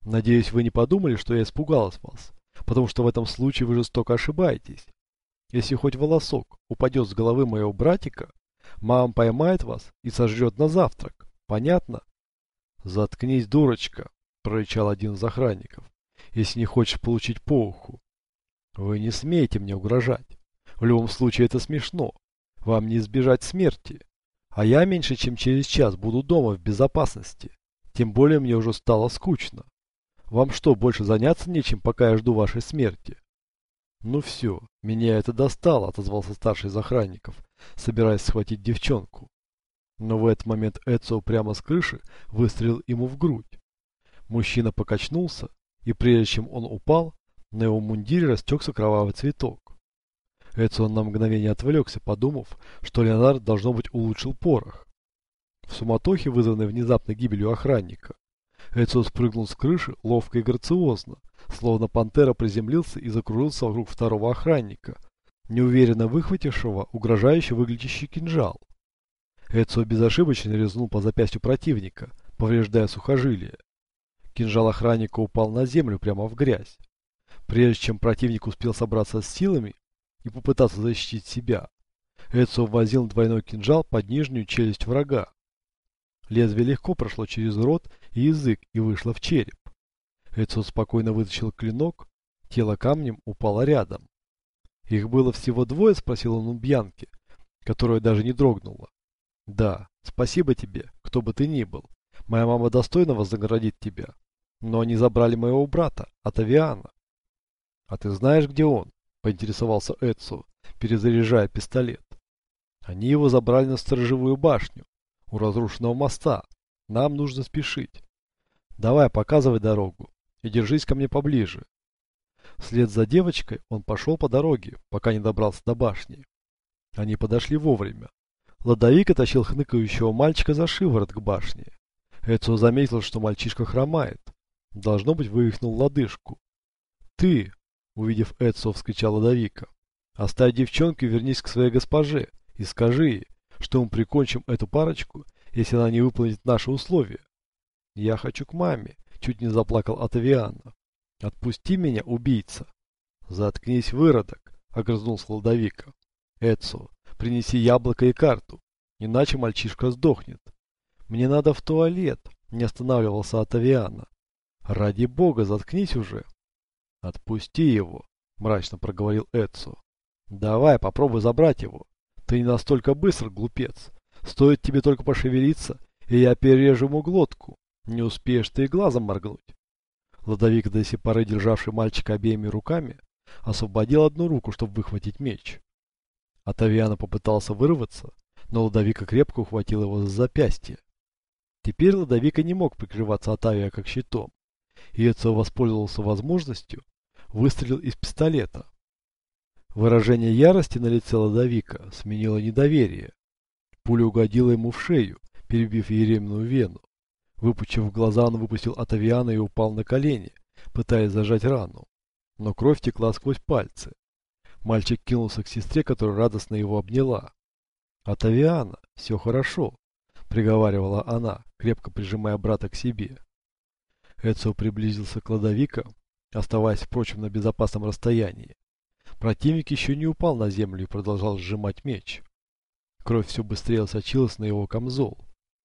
Надеюсь, вы не подумали, что я испугалась вас, потому что в этом случае вы жестоко ошибаетесь. Если хоть волосок упадет с головы моего братика, мама поймает вас и сожрет на завтрак. Понятно? Заткнись, дурочка, прорычал один из охранников, если не хочешь получить по уху. Вы не смеете мне угрожать. В любом случае это смешно. Вам не избежать смерти. А я меньше чем через час буду дома в безопасности. Тем более мне уже стало скучно. Вам что, больше заняться нечем, пока я жду вашей смерти? Ну все, меня это достало, отозвался старший из охранников, собираясь схватить девчонку. Но в этот момент Эцио прямо с крыши выстрелил ему в грудь. Мужчина покачнулся, и прежде чем он упал, на его мундире растекся кровавый цветок. Эцио на мгновение отвлекся, подумав, что Леонард, должно быть, улучшил порох. В суматохе, вызванной внезапной гибелью охранника, Эцио спрыгнул с крыши ловко и грациозно, словно пантера приземлился и закружился вокруг второго охранника, неуверенно выхватившего угрожающе выглядящий кинжал. Эцио безошибочно резнул по запястью противника, повреждая сухожилие. Кинжал охранника упал на землю прямо в грязь. Прежде чем противник успел собраться с силами и попытаться защитить себя, Эцио ввозил двойной кинжал под нижнюю челюсть врага. Лезвие легко прошло через рот и язык и вышло в череп. Эцио спокойно вытащил клинок, тело камнем упало рядом. «Их было всего двое?» — спросил он у Бьянки, которая даже не дрогнула. «Да, спасибо тебе, кто бы ты ни был. Моя мама достойно вознаградит тебя. Но они забрали моего брата, Отавиана». «А ты знаешь, где он?» — поинтересовался Эцио, перезаряжая пистолет. «Они его забрали на сторожевую башню, у разрушенного моста. Нам нужно спешить. Давай, показывай дорогу и держись ко мне поближе». Вслед за девочкой он пошел по дороге, пока не добрался до башни. Они подошли вовремя. Ладовик тащил хныкающего мальчика за шиворот к башне. Эцио заметил, что мальчишка хромает. Должно быть, вывихнул лодыжку. «Ты!» — увидев Эцио, вскричал Ладовика. «Оставь девчонку и вернись к своей госпоже и скажи ей, что мы прикончим эту парочку, если она не выполнит наши условия». «Я хочу к маме», — чуть не заплакал Отавиано. «Отпусти меня, убийца!» «Заткнись, выродок!» — огрызнулся Ладовика. «Эцио, принеси яблоко и карту, иначе мальчишка сдохнет». «Мне надо в туалет», — не останавливался Отавиано. «Ради бога, заткнись уже!» «Отпусти его», — мрачно проговорил Эцио. «Давай, попробуй забрать его. Ты не настолько быстр, глупец. Стоит тебе только пошевелиться, и я перережу ему глотку. Не успеешь ты и глазом моргнуть». Ладовик, до сих поры державший мальчика обеими руками, освободил одну руку, чтобы выхватить меч. Отавиано попытался вырваться, но Ладовика крепко ухватил его за запястье. Теперь Ладовика не мог прикрываться Отавия как щитом, и Эцио воспользовался возможностью, выстрелил из пистолета. Выражение ярости на лице Ладовика сменило недоверие. Пуля угодила ему в шею, перебив еремную вену. Выпучив глаза, он выпустил Отавиана и упал на колени, пытаясь зажать рану. Но кровь текла сквозь пальцы. Мальчик кинулся к сестре, которая радостно его обняла. «Отавиана, все хорошо», — приговаривала она, крепко прижимая брата к себе. Эцио приблизился к Ладовика, оставаясь, впрочем, на безопасном расстоянии. Противник еще не упал на землю и продолжал сжимать меч. Кровь все быстрее сочилась на его камзол.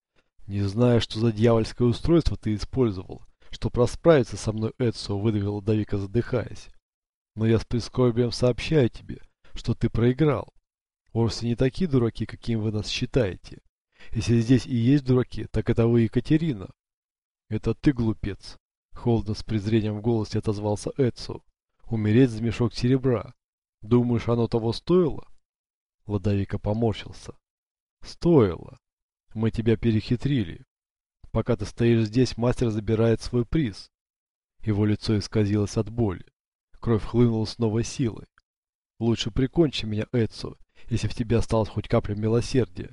«Не знаю, что за дьявольское устройство ты использовал, чтобы расправиться со мной, Эцио», — выдавил Ладовика, задыхаясь. «Но я с прискорбием сообщаю тебе, что ты проиграл. Орси не такие дураки, каким вы нас считаете. Если здесь и есть дураки, так это вы, Екатерина». «Это ты, глупец», — холодно с презрением в голосе отозвался Эцио. «Умереть за мешок серебра. Думаешь, оно того стоило?» Ладовика поморщился. «Стоило. Мы тебя перехитрили. Пока ты стоишь здесь, мастер забирает свой приз». Его лицо исказилось от боли. Кровь хлынула с новой силой. «Лучше прикончи меня, Эцио, если в тебе осталась хоть капля милосердия».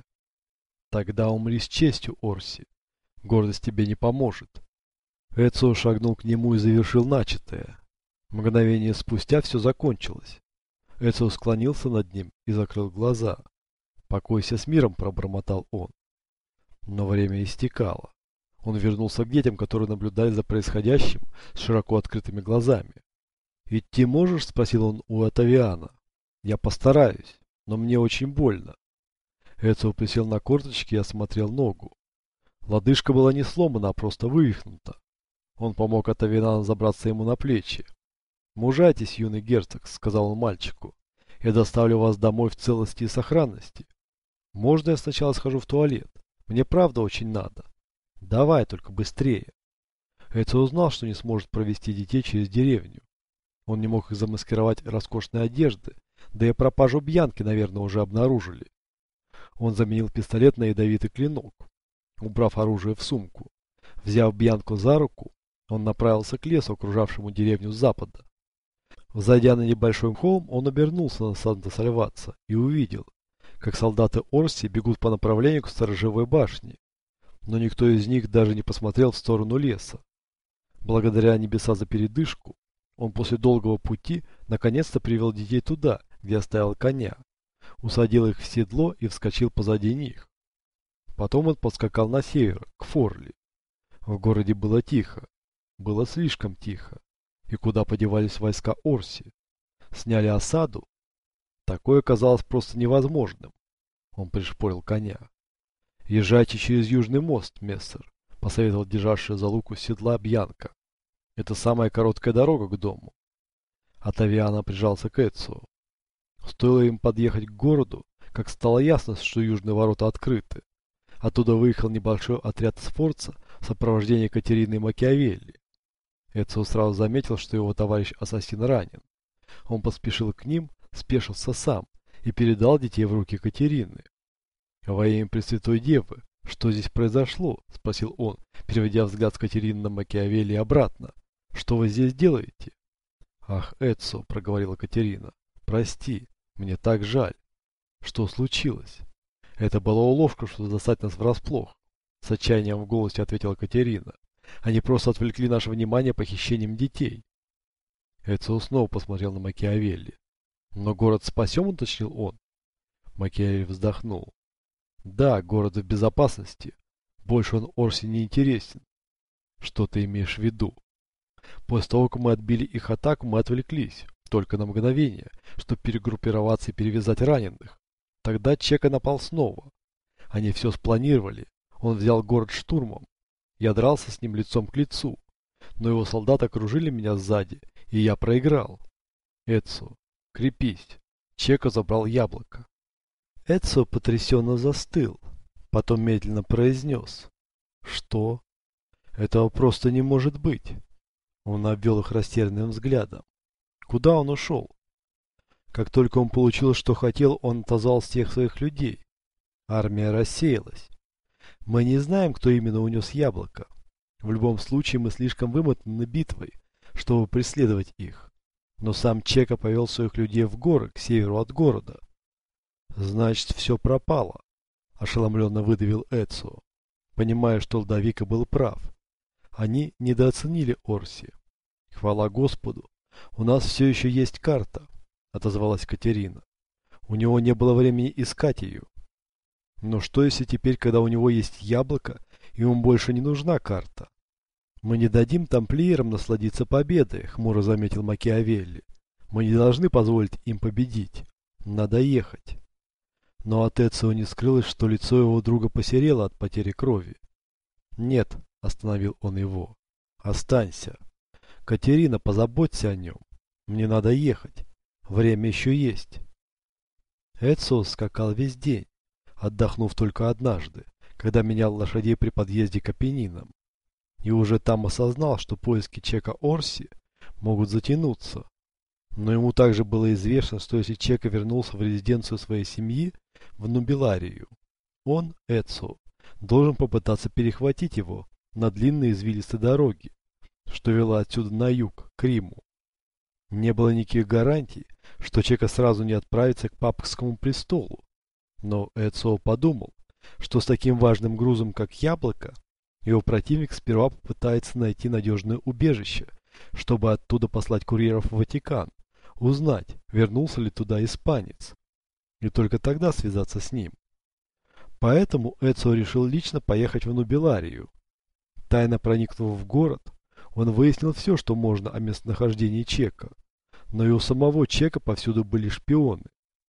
«Тогда умри с честью, Орси. Гордость тебе не поможет». Эцио шагнул к нему и завершил начатое. Мгновение спустя все закончилось. Эцио склонился над ним и закрыл глаза. «Покойся с миром», — пробормотал он. Но время истекало. Он вернулся к детям, которые наблюдали за происходящим с широко открытыми глазами. «Идти можешь?» – спросил он у Отавиана. «Я постараюсь, но мне очень больно». Эцио присел на корточки и осмотрел ногу. Лодыжка была не сломана, а просто вывихнута. Он помог Отавиану забраться ему на плечи. «Мужайтесь, юный герцог», — сказал он мальчику. «Я доставлю вас домой в целости и сохранности. Можно я сначала схожу в туалет? Мне правда очень надо. Давай, только быстрее». Эцио узнал, что не сможет провести детей через деревню. Он не мог их замаскировать роскошной одежды, да и пропажу Бьянки, наверное, уже обнаружили. Он заменил пистолет на ядовитый клинок, убрав оружие в сумку. Взяв Бьянку за руку, он направился к лесу, окружавшему деревню с запада. Взойдя на небольшой холм, он обернулся на Санта-Сальваца и увидел, как солдаты Орси бегут по направлению к сторожевой башне. Но никто из них даже не посмотрел в сторону леса. Благодаря небеса за передышку, он после долгого пути наконец-то привел детей туда, где оставил коня, усадил их в седло и вскочил позади них. Потом он подскакал на север, к Форли. В городе было тихо, было слишком тихо. И куда подевались войска Орси? Сняли осаду? Такое казалось просто невозможным. Он пришпорил коня. «Езжайте через Южный мост, мессер», — посоветовал державший за луку седла Бьянка. «Это самая короткая дорога к дому». Отавиано прижался к Эцио. Стоило им подъехать к городу, как стало ясно, что южные ворота открыты. Оттуда выехал небольшой отряд Сфорца в сопровождении Катерины Макиавелли. Эцио сразу заметил, что его товарищ-ассасин ранен. Он поспешил к ним, спешился сам и передал детей в руки Катерины. «Во имя Пресвятой Девы, что здесь произошло?» – спросил он, переводя взгляд с Катерины на Макиавелли обратно. «Что вы здесь делаете?» «Ах, Эцио», – проговорила Катерина, – «прости, мне так жаль». «Что случилось?» «Это была уловка, чтобы застать нас врасплох», – с отчаянием в голосе ответила Катерина. «Они просто отвлекли наше внимание похищением детей». Эцио снова посмотрел на Макиавелли. «Но город спасен?» – уточнил он. Макиавелли вздохнул. «Да, город в безопасности. Больше он Орси не интересен». «Что ты имеешь в виду?» «После того, как мы отбили их атаку, мы отвлеклись. Только на мгновение, чтобы перегруппироваться и перевязать раненых. Тогда Чека напал снова. Они все спланировали. Он взял город штурмом. Я дрался с ним лицом к лицу. Но его солдаты окружили меня сзади, и я проиграл. Эцио, крепись. Чека забрал яблоко». Эцио потрясенно застыл. Потом медленно произнес. «Что? Этого просто не может быть». Он обвел их растерянным взглядом. Куда он ушел? Как только он получил, что хотел, он отозвал всех своих людей. Армия рассеялась. Мы не знаем, кто именно унес яблоко. В любом случае мы слишком вымотаны битвой, чтобы преследовать их. Но сам Чека повел своих людей в горы, к северу от города. Значит, все пропало, ошеломленно выдавил Эцио, понимая, что Лдовико был прав. Они недооценили Орси. Хвала Господу, у нас все еще есть карта, отозвалась Катерина. У него не было времени искать ее. Но что если теперь, когда у него есть яблоко, ему больше не нужна карта? Мы не дадим тамплиерам насладиться победой, хмуро заметил Макиавелли. Мы не должны позволить им победить. Надо ехать. Но от Эцио не скрылось, что лицо его друга посерело от потери крови. «Нет», — остановил он его, — «останься. Катерина, позаботься о нем. Мне надо ехать. Время еще есть». Эцио скакал весь день, отдохнув только однажды, когда менял лошадей при подъезде к Апеннинам. И уже там осознал, что поиски Чека Орси могут затянуться. Но ему также было известно, что если Чека вернулся в резиденцию своей семьи, в Нубиларию, он, Эцио, должен попытаться перехватить его на длинной извилистой дороге, что вела отсюда на юг, к Риму. Не было никаких гарантий, что Чека сразу не отправится к папскому престолу. Но Эцио подумал, что с таким важным грузом, как яблоко, его противник сперва попытается найти надежное убежище, чтобы оттуда послать курьеров в Ватикан, узнать, вернулся ли туда испанец, и только тогда связаться с ним. Поэтому Эцио решил лично поехать в Нубиларию. Тайно проникнув в город, он выяснил все, что можно о местонахождении Чека. Но и у самого Чека повсюду были шпионы.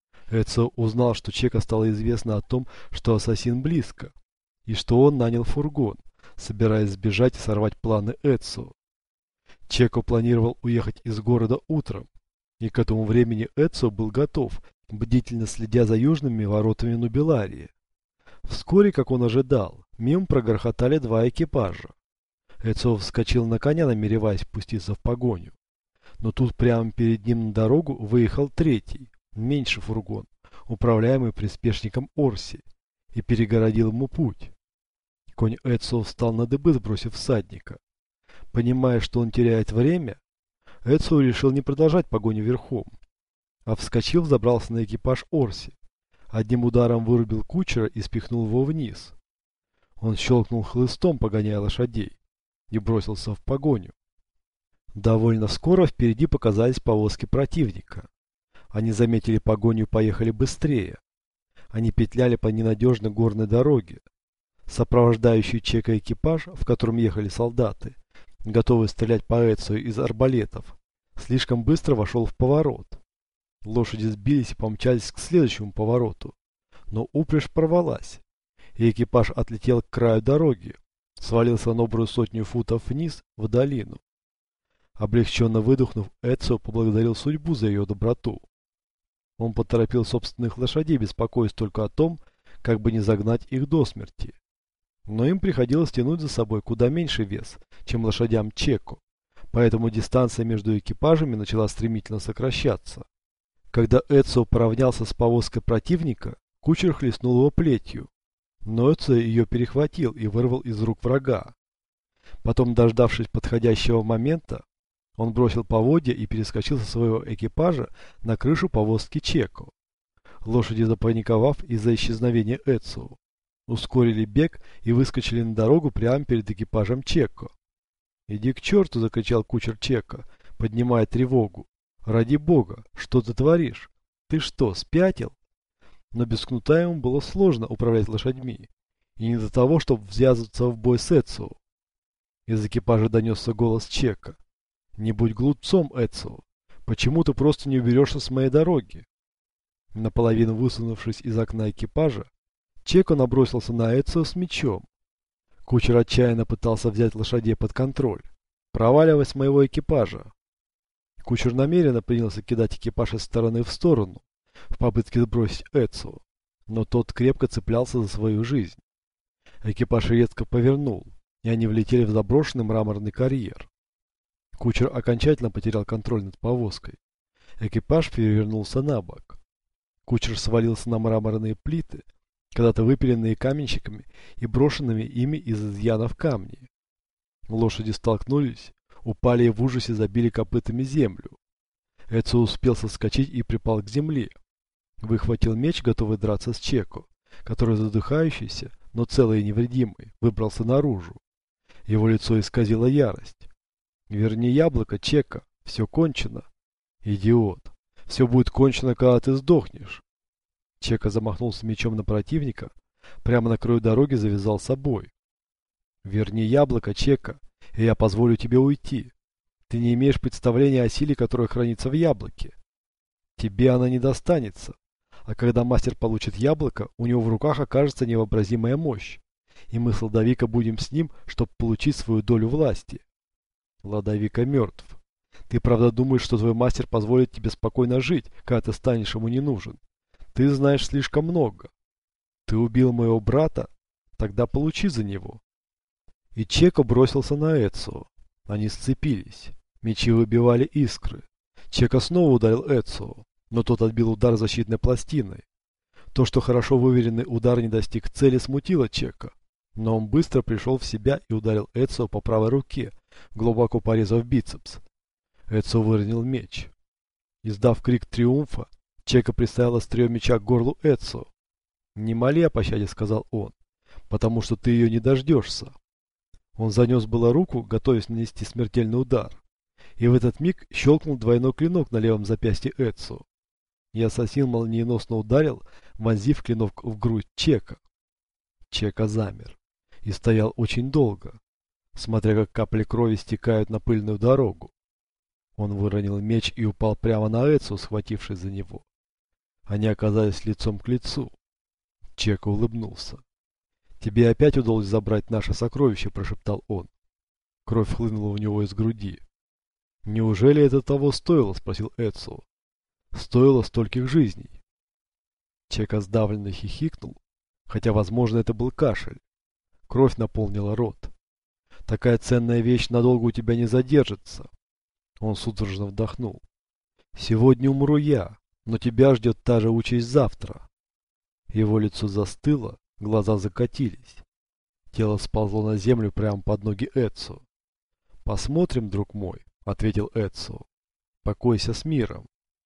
Эцио узнал, что Чека стало известно о том, что ассасин близко, и что он нанял фургон, собираясь сбежать и сорвать планы Эцио. Чеко планировал уехать из города утром, и к этому времени Эцио был готов, бдительно следя за южными воротами Нубиларии. Вскоре, как он ожидал, мимо прогрохотали два экипажа. Эцио вскочил на коня, намереваясь пуститься в погоню. Но тут прямо перед ним на дорогу выехал третий, меньший фургон, управляемый приспешником Орси, и перегородил ему путь. Конь Эцио встал на дыбы, сбросив всадника. Понимая, что он теряет время, Эцио решил не продолжать погоню верхом, а вскочив, забрался на экипаж Орси. Одним ударом вырубил кучера и спихнул его вниз. Он щелкнул хлыстом, погоняя лошадей, и бросился в погоню. Довольно скоро впереди показались повозки противника. Они заметили погоню и поехали быстрее. Они петляли по ненадежной горной дороге. Сопровождающий Чека экипаж, в котором ехали солдаты, готовый стрелять по Эцио из арбалетов, слишком быстро вошел в поворот. Лошади сбились и помчались к следующему повороту, но упряжь порвалась, и экипаж отлетел к краю дороги, свалился на добрую сотню футов вниз в долину. Облегченно выдохнув, Эцио поблагодарил судьбу за ее доброту. Он поторопил собственных лошадей, беспокоясь только о том, как бы не загнать их до смерти. Но им приходилось тянуть за собой куда меньше вес, чем лошадям Чеко, поэтому дистанция между экипажами начала стремительно сокращаться. Когда Эцио поравнялся с повозкой противника, кучер хлестнул его плетью, но Эцио ее перехватил и вырвал из рук врага. Потом, дождавшись подходящего момента, он бросил поводья и перескочил со своего экипажа на крышу повозки Чеко. Лошади, запаниковав из-за исчезновения Эцио, ускорили бег и выскочили на дорогу прямо перед экипажем Чеко. «Иди к черту!» — закричал кучер Чеко, поднимая тревогу. «Ради бога, что ты творишь? Ты что, спятил?» Но без кнута ему было сложно управлять лошадьми, и не до того, чтобы ввязываться в бой с Эцио. Из экипажа донесся голос Чека. «Не будь глупцом, Эцио. Почему ты просто не уберешься с моей дороги?» Наполовину высунувшись из окна экипажа, Чеко набросился на Эцио с мечом. Кучер отчаянно пытался взять лошадей под контроль. «Проваливай с моего экипажа!» Кучер намеренно принялся кидать экипаж из стороны в сторону, в попытке сбросить Эцио, но тот крепко цеплялся за свою жизнь. Экипаж резко повернул, и они влетели в заброшенный мраморный карьер. Кучер окончательно потерял контроль над повозкой. Экипаж перевернулся на бок. Кучер свалился на мраморные плиты, когда-то выпиленные каменщиками и брошенными ими из изъянов камни. Лошади столкнулись, упали и в ужасе забили копытами землю. Эцио успел соскочить и припал к земле. Выхватил меч, готовый драться с Чеко, который, задыхающийся, но целый и невредимый, выбрался наружу. Его лицо исказило ярость. «Верни яблоко, Чеко, все кончено». «Идиот, все будет кончено, когда ты сдохнешь». Чеко замахнулся мечом на противника, прямо на краю дороги завязал собой. «Верни яблоко, Чеко, и я позволю тебе уйти. Ты не имеешь представления о силе, которая хранится в яблоке. Тебе она не достанется, а когда мастер получит яблоко, у него в руках окажется невообразимая мощь, и мы с Ладовико будем с ним, чтобы получить свою долю власти». Ладовико мертв. Ты правда думаешь, что твой мастер позволит тебе спокойно жить, когда ты станешь ему не нужен? Ты знаешь слишком много. Ты убил моего брата? Тогда получи за него. И Чеко бросился на Эцио. Они сцепились. Мечи выбивали искры. Чеко снова ударил Эцио, но тот отбил удар защитной пластиной. То, что хорошо выверенный удар не достиг цели, смутило Чеко. Но он быстро пришел в себя и ударил Эцио по правой руке, глубоко порезав бицепс. Эцио выронил меч. Издав крик триумфа, Чеко приставил острие меча к горлу Эцио. «Не моли о пощаде», — сказал он, — «потому что ты ее не дождешься». Он занес было руку, готовясь нанести смертельный удар, и в этот миг щелкнул двойной клинок на левом запястье Эцио. И ассасин молниеносно ударил, вонзив клинок в грудь Чеко. Чеко замер и стоял очень долго. смотря как капли крови стекают на пыльную дорогу. Он выронил меч и упал прямо на Эцио, схватившись за него. Они оказались лицом к лицу. Чека улыбнулся. «Тебе опять удалось забрать наше сокровище», – прошептал он. Кровь хлынула у него из груди. «Неужели это того стоило?» – спросил Эцио. «Стоило стольких жизней». Чека сдавленно хихикнул, хотя, возможно, это был кашель. Кровь наполнила рот. «Такая ценная вещь надолго у тебя не задержится». Он судорожно вдохнул. «Сегодня умру я, но тебя ждет та же участь завтра». Его лицо застыло, глаза закатились. Тело сползло на землю прямо под ноги Эцио. «Посмотрим, друг мой», — ответил Эцио. «Покойся с миром».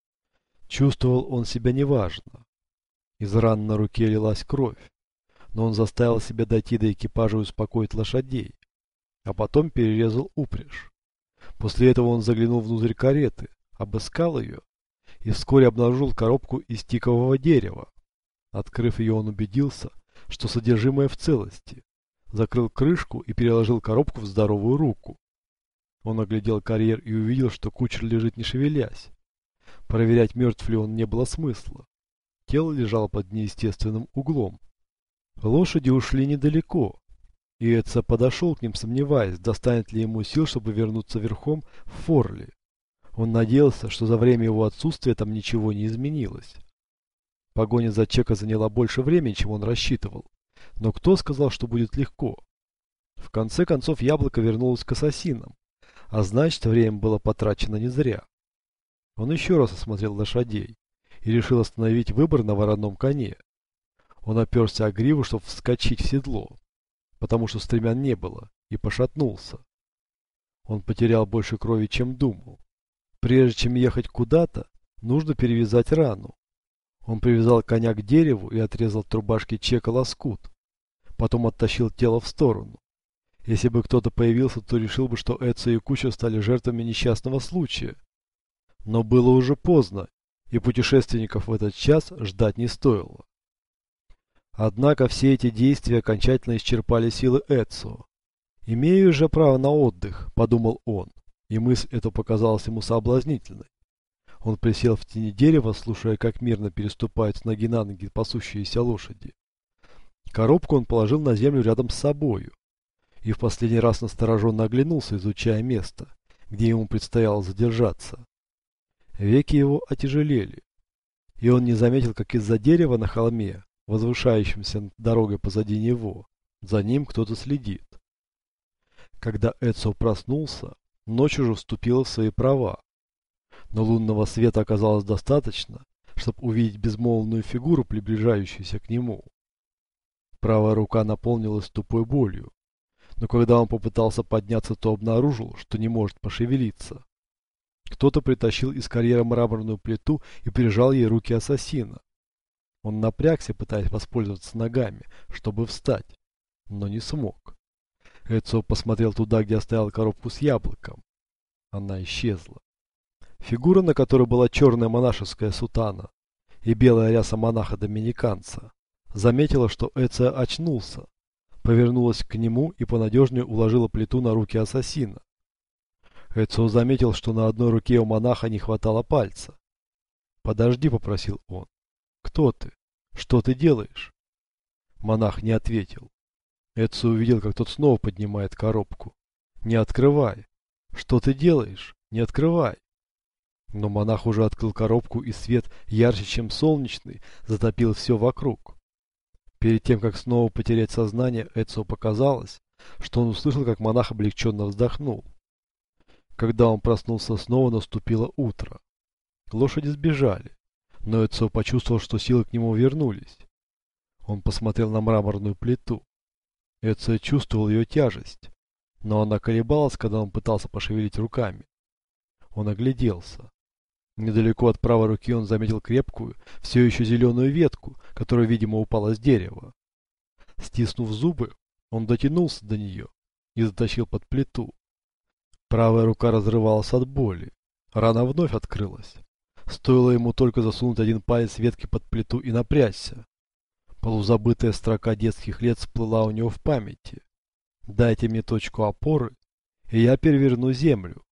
Чувствовал он себя неважно. Из ран на руке лилась кровь, но он заставил себя дойти до экипажа и успокоить лошадей, а потом перерезал упряжь. После этого он заглянул внутрь кареты, обыскал ее и вскоре обнаружил коробку из тикового дерева. Открыв ее, он убедился, что содержимое в целости, закрыл крышку и переложил коробку в здоровую руку. Он оглядел карьер и увидел, что кучер лежит не шевелясь. Проверять, мертв ли он, не было смысла. Тело лежало под неестественным углом. Лошади ушли недалеко, и Эцио подошел к ним, сомневаясь, достанет ли ему сил, чтобы вернуться верхом в Форли. Он надеялся, что за время его отсутствия там ничего не изменилось. Погоня за Чека заняла больше времени, чем он рассчитывал, но кто сказал, что будет легко? В конце концов, яблоко вернулось к ассасинам, а значит, время было потрачено не зря. Он еще раз осмотрел лошадей и решил остановить выбор на вороном коне. Он оперся о гриву, чтобы вскочить в седло, потому что стремян не было, и пошатнулся. Он потерял больше крови, чем думал. Прежде чем ехать куда-то, нужно перевязать рану. Он привязал коня к дереву и отрезал от рубашки Чека лоскут. Потом оттащил тело в сторону. Если бы кто-то появился, то решил бы, что Эцио и кучер стали жертвами несчастного случая. Но было уже поздно, и путешественников в этот час ждать не стоило. Однако все эти действия окончательно исчерпали силы Эцио. «Имею же право на отдых», — подумал он, и мысль эта показалась ему соблазнительной. Он присел в тени дерева, слушая, как мирно переступают с ноги на ноги пасущиеся лошади. Коробку он положил на землю рядом с собою, и в последний раз настороженно оглянулся, изучая место, где ему предстояло задержаться. Веки его отяжелели, и он не заметил, как из-за дерева на холме, возвышающемся над дорогой позади него, за ним кто-то следит. Когда Эцио проснулся, ночь уже вступила в свои права, но лунного света оказалось достаточно, чтобы увидеть безмолвную фигуру, приближающуюся к нему. Правая рука наполнилась тупой болью, но когда он попытался подняться, то обнаружил, что не может пошевелиться. Кто-то притащил из карьера мраморную плиту и прижал ей руки ассасина. Он напрягся, пытаясь воспользоваться ногами, чтобы встать, но не смог. Эцио посмотрел туда, где оставил коробку с яблоком. Она исчезла. Фигура, на которой была черная монашеская сутана и белая ряса монаха-доминиканца, заметила, что Эцио очнулся, повернулась к нему и понадежнее уложила плиту на руки ассасина. Эцио заметил, что на одной руке у монаха не хватало пальца. «Подожди», — попросил он. «Кто ты? Что ты делаешь?» Монах не ответил. Эцио увидел, как тот снова поднимает коробку. «Не открывай!» «Что ты делаешь? Не открывай!» Но монах уже открыл коробку, и свет, ярче, чем солнечный, затопил все вокруг. Перед тем, как снова потерять сознание, Эцио показалось, что он услышал, как монах облегченно вздохнул. Когда он проснулся снова, наступило утро. Лошади сбежали, но Эцио почувствовал, что силы к нему вернулись. Он посмотрел на мраморную плиту. Эцио чувствовал ее тяжесть, но она колебалась, когда он пытался пошевелить руками. Он огляделся. Недалеко от правой руки он заметил крепкую, все еще зеленую ветку, которая, видимо, упала с дерева. Стиснув зубы, он дотянулся до нее и затащил под плиту. Правая рука разрывалась от боли. Рана вновь открылась. Стоило ему только засунуть один палец ветки под плиту и напрячься. Полузабытая строка детских лет всплыла у него в памяти. Дайте мне точку опоры, и я переверну землю.